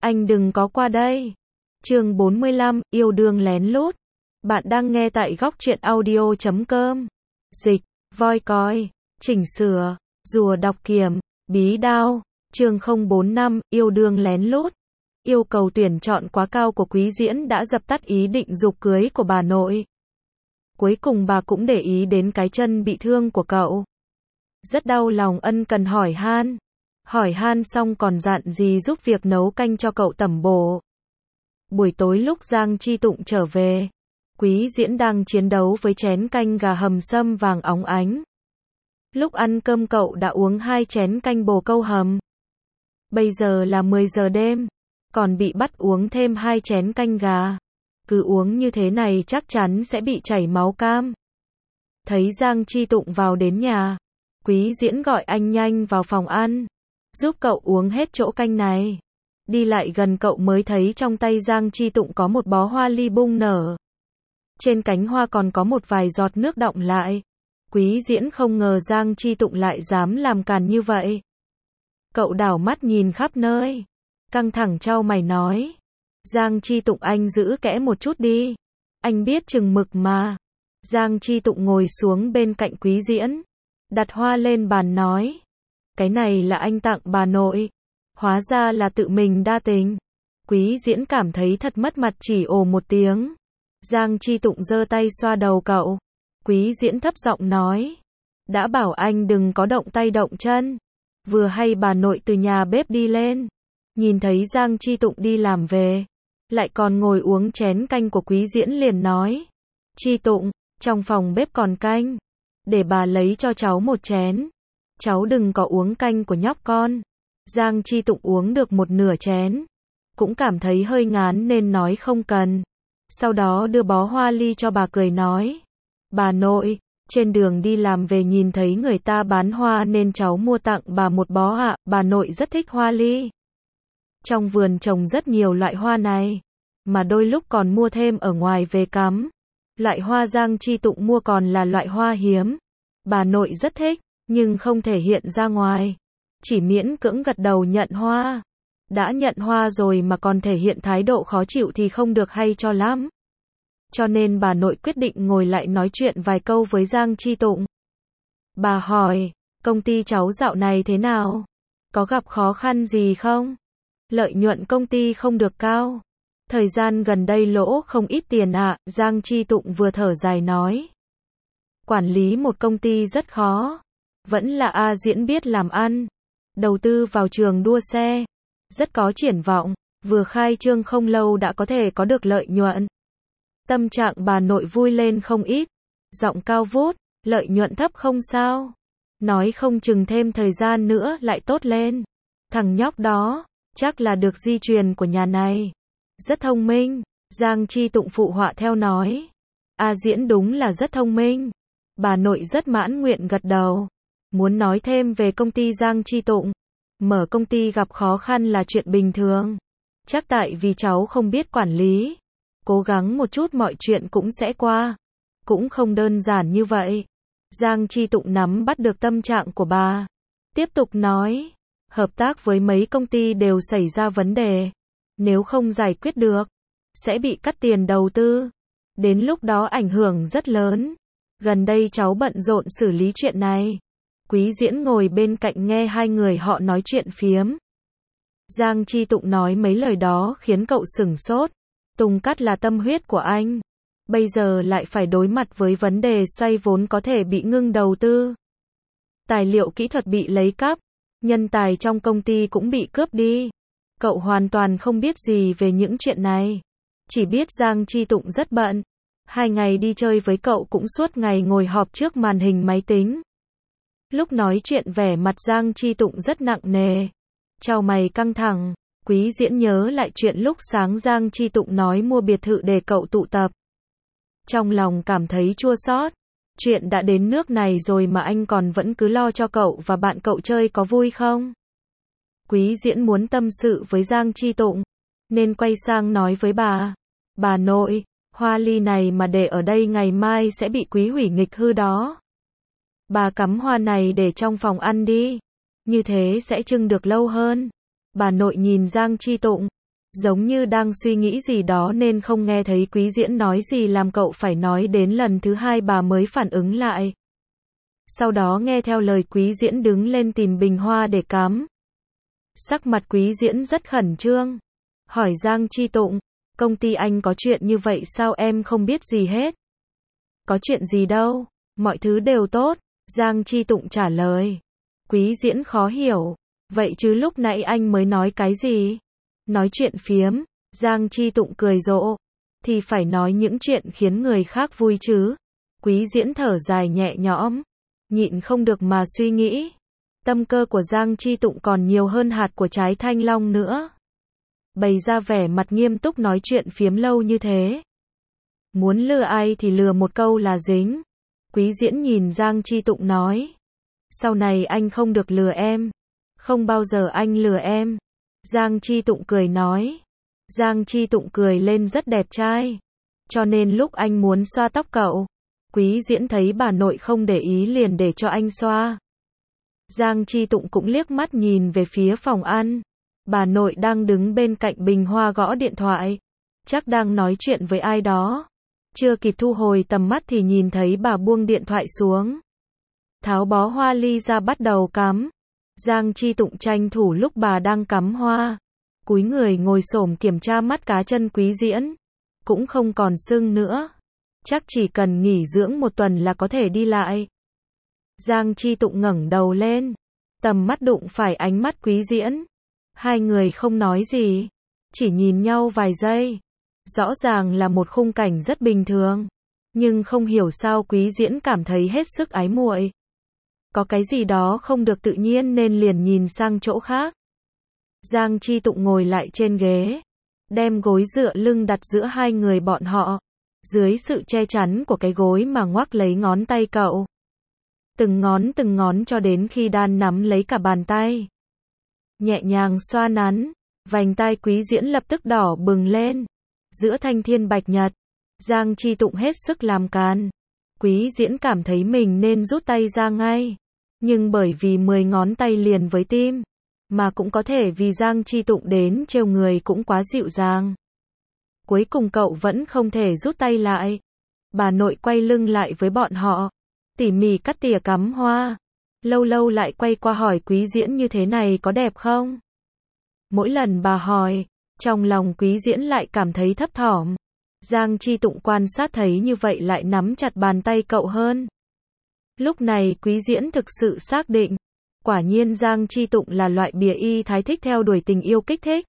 anh đừng có qua đây. Chương 45, yêu đương lén lút. Bạn đang nghe tại góc truyện audio.com. Dịch, voi coi, chỉnh sửa, rùa đọc kiểm, bí đao. Chương 045, yêu đương lén lút. Yêu cầu tuyển chọn quá cao của Quý Diễn đã dập tắt ý định giục cưới của bà nội. Cuối cùng bà cũng để ý đến cái chân bị thương của cậu. Rất đau lòng ân cần hỏi han. Hỏi han xong còn dặn gì giúp việc nấu canh cho cậu tẩm bổ. Buổi tối lúc Giang Chi Tụng trở về, Quý Diễn đang chiến đấu với chén canh gà hầm sâm vàng óng ánh. Lúc ăn cơm cậu đã uống 2 chén canh bồ câu hầm. Bây giờ là 10 giờ đêm, còn bị bắt uống thêm 2 chén canh gà. Cứ uống như thế này chắc chắn sẽ bị chảy máu cam. Thấy Giang Chi Tụng vào đến nhà, Quý Diễn gọi anh nhanh vào phòng ăn, giúp cậu uống hết chỗ canh này. Đi lại gần cậu mới thấy trong tay Giang Chi Tụng có một bó hoa ly bung nở. Trên cánh hoa còn có một vài giọt nước đọng lại. Quý Diễn không ngờ Giang Chi Tụng lại dám làm càn như vậy. Cậu đảo mắt nhìn khắp nơi, căng thẳng chau mày nói. Giang Chi Tụng anh giữ kẽ một chút đi. Anh biết chừng mực mà. Giang Chi Tụng ngồi xuống bên cạnh Quý Diễn, đặt hoa lên bàn nói. Cái này là anh tặng bà nội. Hóa ra là tự mình đa tình. Quý Diễn cảm thấy thật mất mặt chỉ ồ một tiếng. Giang Chi Tụng giơ tay xoa đầu cậu. Quý Diễn thấp giọng nói. Đã bảo anh đừng có động tay động chân. Vừa hay bà nội từ nhà bếp đi lên, nhìn thấy Giang Chi Tụng đi làm về, lại còn ngồi uống chén canh của Quý Diễn liền nói. Chi Tụng, trong phòng bếp còn canh. Để bà lấy cho cháu một chén. Cháu đừng có uống canh của nhóc con. Giang Chi Tụng uống được một nửa chén, cũng cảm thấy hơi ngán nên nói không cần. Sau đó đưa bó hoa ly cho bà cười nói. Bà nội, trên đường đi làm về nhìn thấy người ta bán hoa nên cháu mua tặng bà một bó ạ. Bà nội rất thích hoa ly. Trong vườn trồng rất nhiều loại hoa này, mà đôi lúc còn mua thêm ở ngoài về cắm. Loại hoa Giang Chi Tụng mua còn là loại hoa hiếm. Bà nội rất thích, nhưng không thể hiện ra ngoài. Chỉ miễn cưỡng gật đầu nhận hoa. Đã nhận hoa rồi mà còn thể hiện thái độ khó chịu thì không được hay cho lắm. Cho nên bà nội quyết định ngồi lại nói chuyện vài câu với Giang Chi Tụng. Bà hỏi, công ty cháu dạo này thế nào? Có gặp khó khăn gì không? Lợi nhuận công ty không được cao. Thời gian gần đây lỗ không ít tiền ạ. Giang Chi Tụng vừa thở dài nói. Quản lý một công ty rất khó. Vẫn là A Diễn biết làm ăn. Đầu tư vào trường đua xe. Rất có triển vọng. Vừa khai trương không lâu đã có thể có được lợi nhuận. Tâm trạng bà nội vui lên không ít. Giọng cao vút. Lợi nhuận thấp không sao. Nói không chừng thêm thời gian nữa lại tốt lên. Thằng nhóc đó, chắc là được di truyền của nhà này. Rất thông minh. Giang Chi Tụng phụ họa theo nói. A Diễn đúng là rất thông minh. Bà nội rất mãn nguyện gật đầu. Muốn nói thêm về công ty Giang Chi Tụng. Mở công ty gặp khó khăn là chuyện bình thường. Chắc tại vì cháu không biết quản lý. Cố gắng một chút mọi chuyện cũng sẽ qua. Cũng không đơn giản như vậy. Giang Chi Tụng nắm bắt được tâm trạng của bà. Tiếp tục nói. Hợp tác với mấy công ty đều xảy ra vấn đề. Nếu không giải quyết được, sẽ bị cắt tiền đầu tư. Đến lúc đó ảnh hưởng rất lớn. Gần đây cháu bận rộn xử lý chuyện này. Quý Diễn ngồi bên cạnh nghe hai người họ nói chuyện phiếm. Giang Chi Tụng nói mấy lời đó khiến cậu sửng sốt. Tùng Cắt là tâm huyết của anh. Bây giờ lại phải đối mặt với vấn đề xoay vốn có thể bị ngưng đầu tư. Tài liệu kỹ thuật bị lấy cắp. Nhân tài trong công ty cũng bị cướp đi. Cậu hoàn toàn không biết gì về những chuyện này. Chỉ biết Giang Chi Tụng rất bận. 2 ngày đi chơi với cậu cũng suốt ngày ngồi họp trước màn hình máy tính. Lúc nói chuyện vẻ mặt Giang Chi Tụng rất nặng nề. Chau mày căng thẳng. Quý Diễn nhớ lại chuyện lúc sáng Giang Chi Tụng nói mua biệt thự để cậu tụ tập. Trong lòng cảm thấy chua xót. Chuyện đã đến nước này rồi mà anh còn vẫn cứ lo cho cậu và bạn cậu chơi có vui không? Quý Diễn muốn tâm sự với Giang Chi Tụng, nên quay sang nói với bà. Bà nội, hoa ly này mà để ở đây ngày mai sẽ bị Quý hủy nghịch hư đó. Bà cắm hoa này để trong phòng ăn đi. Như thế sẽ trưng được lâu hơn. Bà nội nhìn Giang Chi Tụng. Giống như đang suy nghĩ gì đó nên không nghe thấy Quý Diễn nói gì làm cậu phải nói đến lần thứ hai bà mới phản ứng lại. Sau đó nghe theo lời Quý Diễn đứng lên tìm bình hoa để cắm. Sắc mặt Quý Diễn rất khẩn trương. Hỏi Giang Chi Tụng, công ty anh có chuyện như vậy sao em không biết gì hết? Có chuyện gì đâu, mọi thứ đều tốt, Giang Chi Tụng trả lời. Quý Diễn khó hiểu, vậy chứ lúc nãy anh mới nói cái gì? Nói chuyện phiếm, Giang Chi Tụng cười rộ, thì phải nói những chuyện khiến người khác vui chứ. Quý Diễn thở dài nhẹ nhõm, nhịn không được mà suy nghĩ. Tâm cơ của Giang Chi Tụng còn nhiều hơn hạt của trái thanh long nữa. Bày ra vẻ mặt nghiêm túc nói chuyện phiếm lâu như thế. Muốn lừa ai thì lừa một câu là dính. Quý Diễn nhìn Giang Chi Tụng nói. Sau này anh không được lừa em. Không bao giờ anh lừa em. Giang Chi Tụng cười nói. Giang Chi Tụng cười lên rất đẹp trai. Cho nên lúc anh muốn xoa tóc cậu, Quý Diễn thấy bà nội không để ý liền để cho anh xoa. Giang Chi Tụng cũng liếc mắt nhìn về phía phòng ăn. Bà nội đang đứng bên cạnh bình hoa gõ điện thoại. Chắc đang nói chuyện với ai đó. Chưa kịp thu hồi tầm mắt thì nhìn thấy bà buông điện thoại xuống. Tháo bó hoa ly ra bắt đầu cắm. Giang Chi Tụng tranh thủ lúc bà đang cắm hoa. Cúi người ngồi xổm kiểm tra mắt cá chân Quý Diễn. Cũng không còn sưng nữa. Chắc chỉ cần nghỉ dưỡng một tuần là có thể đi lại. Giang Chi Tụng ngẩng đầu lên. Tầm mắt đụng phải ánh mắt Quý Diễn. Hai người không nói gì. Chỉ nhìn nhau vài giây. Rõ ràng là một khung cảnh rất bình thường. Nhưng không hiểu sao Quý Diễn cảm thấy hết sức ái muội. Có cái gì đó không được tự nhiên nên liền nhìn sang chỗ khác. Giang Chi Tụng ngồi lại trên ghế. Đem gối dựa lưng đặt giữa hai người bọn họ. Dưới sự che chắn của cái gối mà ngoắc lấy ngón tay cậu. Từng ngón cho đến khi đan nắm lấy cả bàn tay. Nhẹ nhàng xoa nắn. Vành tai Quý Diễn lập tức đỏ bừng lên. Giữa thanh thiên bạch nhật. Giang Chi Tụng hết sức làm càn. Quý Diễn cảm thấy mình nên rút tay ra ngay. Nhưng bởi vì 10 ngón tay liền với tim. Mà cũng có thể vì Giang Chi Tụng đến trêu người cũng quá dịu dàng. Cuối cùng cậu vẫn không thể rút tay lại. Bà nội quay lưng lại với bọn họ. Tỉ mỉ cắt tỉa cắm hoa. Lâu lâu lại quay qua hỏi Quý Diễn như thế này có đẹp không? Mỗi lần bà hỏi, trong lòng Quý Diễn lại cảm thấy thấp thỏm. Giang Chi Tụng quan sát thấy như vậy lại nắm chặt bàn tay cậu hơn. Lúc này Quý Diễn thực sự xác định. Quả nhiên Giang Chi Tụng là loại bìa y thái thích theo đuổi tình yêu kích thích.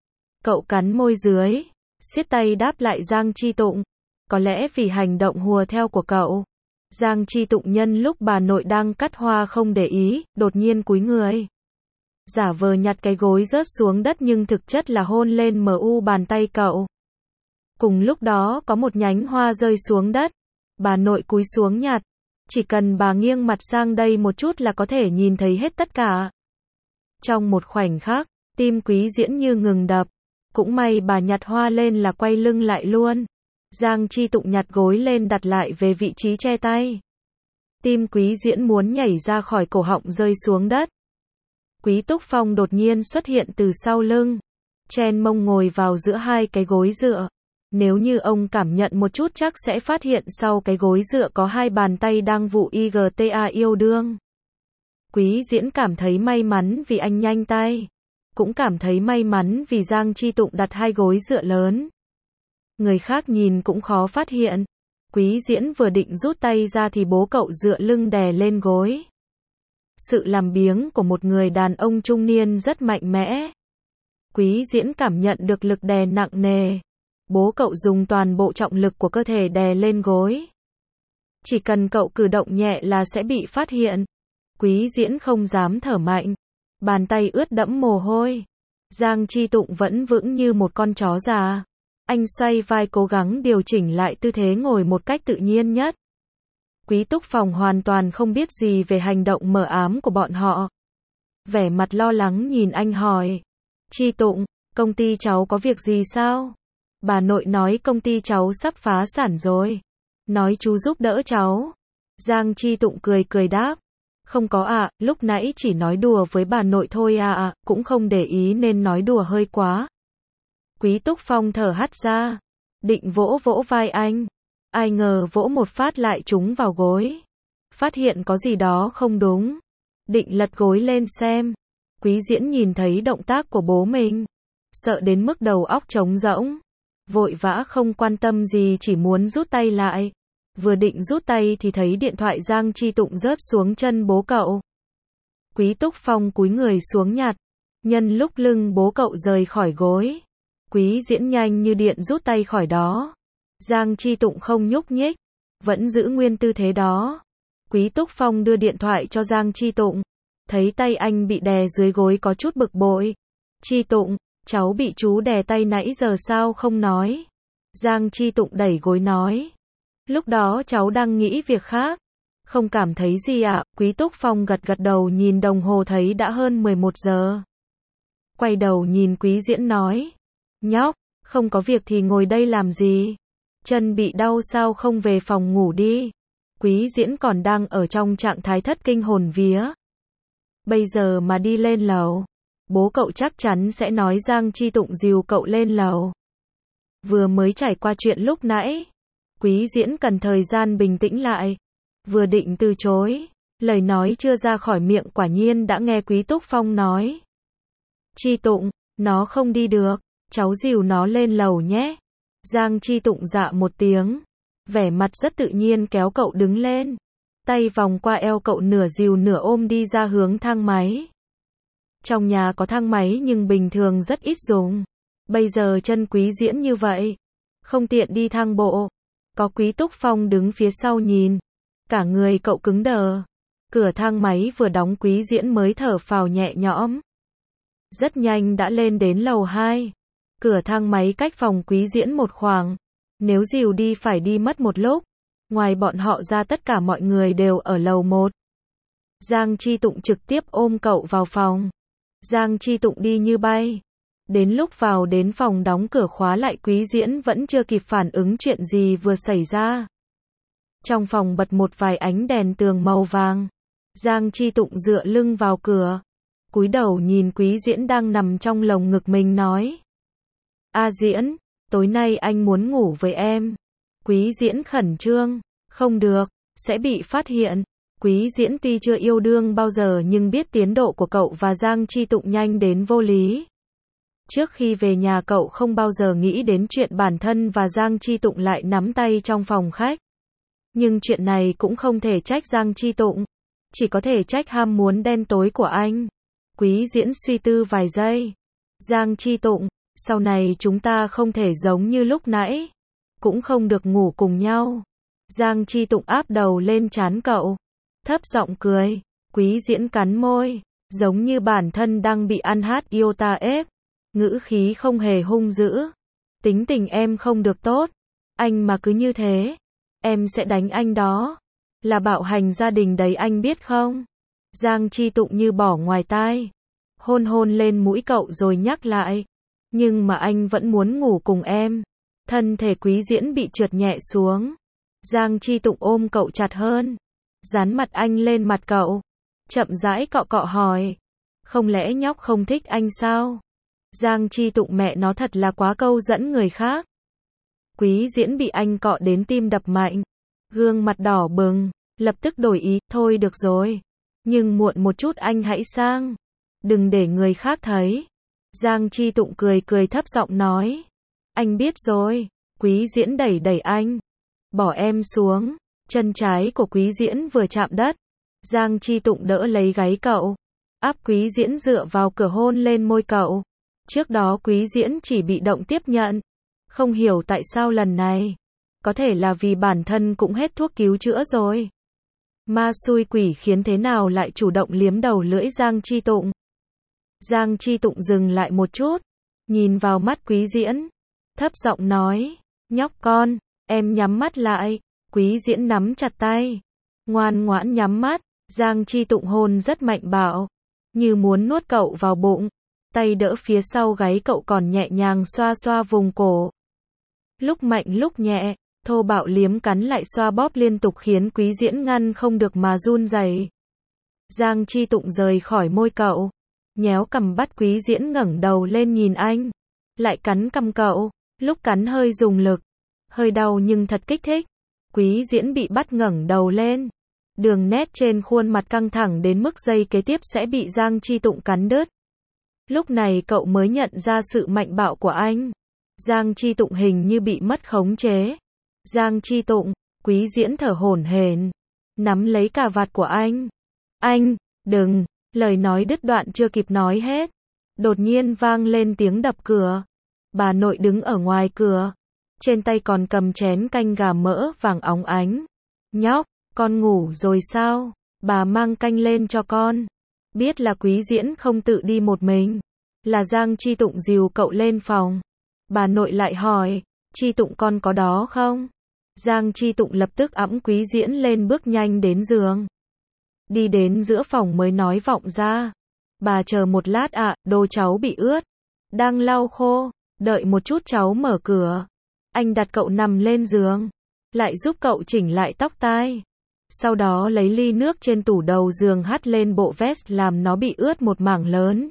Cậu cắn môi dưới, siết tay đáp lại Giang Chi Tụng. Có lẽ vì hành động hùa theo của cậu. Giang Chi Tụng nhân lúc bà nội đang cắt hoa không để ý, đột nhiên cúi người. Giả vờ nhặt cái gối rớt xuống đất nhưng thực chất là hôn lên bàn tay cậu. Cùng lúc đó có một nhánh hoa rơi xuống đất. Bà nội cúi xuống nhặt. Chỉ cần bà nghiêng mặt sang đây một chút là có thể nhìn thấy hết tất cả. Trong một khoảnh khắc, tim Quý Diễn như ngừng đập. Cũng may bà nhặt hoa lên là quay lưng lại luôn. Giang Chi Tụng nhặt gối lên đặt lại về vị trí che tay. Tim Quý Diễn muốn nhảy ra khỏi cổ họng rơi xuống đất. Quý Túc Phong đột nhiên xuất hiện từ sau lưng. Chen mông ngồi vào giữa hai cái gối dựa. Nếu như ông cảm nhận một chút chắc sẽ phát hiện sau cái gối dựa có hai bàn tay đang vụ IGTA yêu đương. Quý Diễn cảm thấy may mắn vì anh nhanh tay. Cũng cảm thấy may mắn vì Giang Chi Tụng đặt hai gối dựa lớn. Người khác nhìn cũng khó phát hiện. Quý Diễn vừa định rút tay ra thì bố cậu dựa lưng đè lên gối. Sự làm biếng của một người đàn ông trung niên rất mạnh mẽ. Quý Diễn cảm nhận được lực đè nặng nề. Bố cậu dùng toàn bộ trọng lực của cơ thể đè lên gối. Chỉ cần cậu cử động nhẹ là sẽ bị phát hiện. Quý Diễn không dám thở mạnh. Bàn tay ướt đẫm mồ hôi. Giang Chi Tụng vẫn vững như một con chó già. Anh xoay vai cố gắng điều chỉnh lại tư thế ngồi một cách tự nhiên nhất. Quý Túc Phong hoàn toàn không biết gì về hành động mờ ám của bọn họ. Vẻ mặt lo lắng nhìn anh hỏi. Chi Tụng, công ty cháu có việc gì sao? Bà nội nói công ty cháu sắp phá sản rồi. Nói chú giúp đỡ cháu. Giang Chi Tụng cười cười đáp. Không có ạ, lúc nãy chỉ nói đùa với bà nội thôi ạ, cũng không để ý nên nói đùa hơi quá. Quý Túc Phong thở hắt ra, định vỗ vỗ vai anh. Ai ngờ vỗ một phát lại trúng vào gối. Phát hiện có gì đó không đúng. Định lật gối lên xem. Quý Diễn nhìn thấy động tác của bố mình. Sợ đến mức đầu óc trống rỗng. Vội vã không quan tâm gì, chỉ muốn rút tay lại. Vừa định rút tay thì thấy điện thoại Giang Chi Tụng rớt xuống chân bố cậu. Quý Túc Phong cúi người xuống nhặt. Nhân lúc lưng bố cậu rời khỏi gối, Quý Diễn nhanh như điện rút tay khỏi đó. Giang Chi Tụng không nhúc nhích, vẫn giữ nguyên tư thế đó. Quý Túc Phong đưa điện thoại cho Giang Chi Tụng. Thấy tay anh bị đè dưới gối có chút bực bội. Chi Tụng, cháu bị chú đè tay nãy giờ sao không nói? Giang Chi Tụng đẩy gối nói. Lúc đó cháu đang nghĩ việc khác. Không cảm thấy gì ạ. Quý Túc Phong gật gật đầu, nhìn đồng hồ thấy đã hơn 11 giờ. Quay đầu nhìn Quý Diễn nói. Nhóc, không có việc thì ngồi đây làm gì? Chân bị đau sao không về phòng ngủ đi? Quý Diễn còn đang ở trong trạng thái thất kinh hồn vía. Bây giờ mà đi lên lầu, bố cậu chắc chắn sẽ nói Giang Chi Tụng dìu cậu lên lầu. Vừa mới trải qua chuyện lúc nãy, Quý Diễn cần thời gian bình tĩnh lại. Vừa định từ chối, lời nói chưa ra khỏi miệng quả nhiên đã nghe Quý Túc Phong nói. Chi Tụng, nó không đi được, cháu dìu nó lên lầu nhé. Giang Chi Tụng dạ một tiếng, vẻ mặt rất tự nhiên kéo cậu đứng lên. Tay vòng qua eo cậu, nửa dìu nửa ôm đi ra hướng thang máy. Trong nhà có thang máy nhưng bình thường rất ít dùng. Bây giờ chân Quý Diễn như vậy, không tiện đi thang bộ. Có Quý Túc Phong đứng phía sau nhìn, cả người cậu cứng đờ. Cửa thang máy vừa đóng Quý Diễn mới thở phào nhẹ nhõm. Rất nhanh đã lên đến lầu 2. Cửa thang máy cách phòng Quý Diễn một khoảng. Nếu dìu đi phải đi mất một lúc. Ngoài bọn họ ra tất cả mọi người đều ở lầu 1. Giang Chi Tụng trực tiếp ôm cậu vào phòng. Giang Chi Tụng đi như bay. Đến lúc vào đến phòng đóng cửa khóa lại, Quý Diễn vẫn chưa kịp phản ứng chuyện gì vừa xảy ra. Trong phòng bật một vài ánh đèn tường màu vàng. Giang Chi Tụng dựa lưng vào cửa, cúi đầu nhìn Quý Diễn đang nằm trong lồng ngực mình nói. A Diễn, tối nay anh muốn ngủ với em. Quý Diễn khẩn trương. Không được, sẽ bị phát hiện. Quý Diễn tuy chưa yêu đương bao giờ nhưng biết tiến độ của cậu và Giang Chi Tụng nhanh đến vô lý. Trước khi về nhà cậu không bao giờ nghĩ đến chuyện bản thân và Giang Chi Tụng lại nắm tay trong phòng khách. Nhưng chuyện này cũng không thể trách Giang Chi Tụng, chỉ có thể trách ham muốn đen tối của anh. Quý Diễn suy tư vài giây. Giang Chi Tụng, sau này chúng ta không thể giống như lúc nãy, cũng không được ngủ cùng nhau. Giang Chi Tụng áp đầu lên trán cậu, thấp giọng cười. Quý Diễn cắn môi, giống như bản thân đang bị ăn hát yêu ta ép, ngữ khí không hề hung dữ. Tính tình em không được tốt, anh mà cứ như thế, em sẽ đánh anh đó. Là bạo hành gia đình đấy anh biết không? Giang Chi Tụng như bỏ ngoài tai, hôn hôn lên mũi cậu rồi nhắc lại. Nhưng mà anh vẫn muốn ngủ cùng em. Thân thể Quý Diễn bị trượt nhẹ xuống. Giang Chi Tụng ôm cậu chặt hơn, dán mặt anh lên mặt cậu, chậm rãi cọ cọ hỏi. Không lẽ nhóc không thích anh sao? Giang Chi Tụng mẹ nó thật là quá câu dẫn người khác. Quý Diễn bị anh cọ đến tim đập mạnh, gương mặt đỏ bừng, lập tức đổi ý. Thôi được rồi, nhưng muộn một chút anh hãy sang, đừng để người khác thấy. Giang Chi Tụng cười cười thấp giọng nói. Anh biết rồi. Quý Diễn đẩy đẩy anh, bỏ em xuống. Chân trái của Quý Diễn vừa chạm đất, Giang Chi Tụng đỡ lấy gáy cậu, áp Quý Diễn dựa vào cửa hôn lên môi cậu. Trước đó Quý Diễn chỉ bị động tiếp nhận, không hiểu tại sao lần này. Có thể là vì bản thân cũng hết thuốc cứu chữa rồi. Ma xui quỷ khiến thế nào lại chủ động liếm đầu lưỡi Giang Chi Tụng. Giang Chi Tụng dừng lại một chút, nhìn vào mắt Quý Diễn, thấp giọng nói. Nhóc con, em nhắm mắt lại. Quý Diễn nắm chặt tay, ngoan ngoãn nhắm mắt. Giang Chi Tụng hôn rất mạnh bạo, như muốn nuốt cậu vào bụng. Tay đỡ phía sau gáy cậu còn nhẹ nhàng xoa xoa vùng cổ. Lúc mạnh lúc nhẹ, thô bạo liếm cắn lại xoa bóp liên tục khiến Quý Diễn ngăn không được mà run rẩy. Giang Chi Tụng rời khỏi môi cậu, nhéo cằm bắt Quý Diễn ngẩng đầu lên nhìn anh. lại cắn cằm cậu, lúc cắn hơi dùng lực, hơi đau nhưng thật kích thích. Quý Diễn bị bắt ngẩng đầu lên. Đường nét trên khuôn mặt căng thẳng đến mức giây kế tiếp sẽ bị Giang Chi Tụng cắn đứt. Lúc này cậu mới nhận ra sự mạnh bạo của anh. Giang Chi Tụng hình như bị mất khống chế. Giang Chi Tụng, Quý Diễn thở hổn hển, nắm lấy cà vạt của anh. Anh, đừng, lời nói đứt đoạn chưa kịp nói hết. Đột nhiên vang lên tiếng đập cửa. Bà nội đứng ở ngoài cửa. Trên tay còn cầm chén canh gà mỡ vàng óng ánh. Nhóc, con ngủ rồi sao? Bà mang canh lên cho con. Biết là Quý Diễn không tự đi một mình. Là Giang Chi Tụng dìu cậu lên phòng. Bà nội lại hỏi, Chi Tụng con có đó không? Giang Chi Tụng lập tức ẵm Quý Diễn lên bước nhanh đến giường. Đi đến giữa phòng mới nói vọng ra. Bà chờ một lát ạ, đồ cháu bị ướt. Đang lau khô, đợi một chút cháu mở cửa. Anh đặt cậu nằm lên giường, lại giúp cậu chỉnh lại tóc tai. Sau đó lấy ly nước trên tủ đầu giường hắt lên bộ vest làm nó bị ướt một mảng lớn.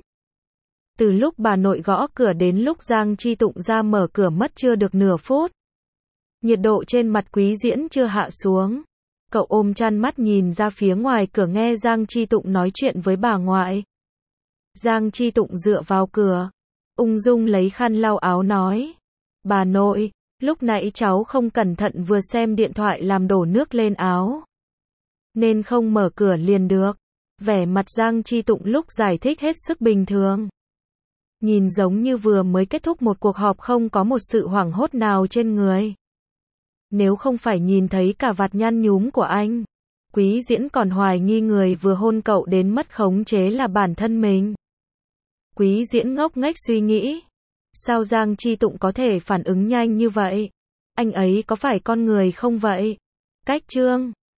Từ lúc bà nội gõ cửa đến lúc Giang Chi Tụng ra mở cửa mất chưa được nửa phút. Nhiệt độ trên mặt Quý Diễn chưa hạ xuống. Cậu ôm chăn mắt nhìn ra phía ngoài cửa nghe Giang Chi Tụng nói chuyện với bà ngoại. Giang Chi Tụng dựa vào cửa, ung dung lấy khăn lau áo nói. Bà nội, lúc nãy cháu không cẩn thận vừa xem điện thoại làm đổ nước lên áo. Nên không mở cửa liền được. Vẻ mặt Giang Chi Tụng lúc giải thích hết sức bình thường. Nhìn giống như vừa mới kết thúc một cuộc họp không có một sự hoảng hốt nào trên người. Nếu không phải nhìn thấy cả vạt nhăn nhúm của anh, Quý Diễn còn hoài nghi người vừa hôn cậu đến mất khống chế là bản thân mình. Quý Diễn ngốc nghếch suy nghĩ. Sao Giang Chi Tụng có thể phản ứng nhanh như vậy? Anh ấy có phải con người không vậy? Cách chương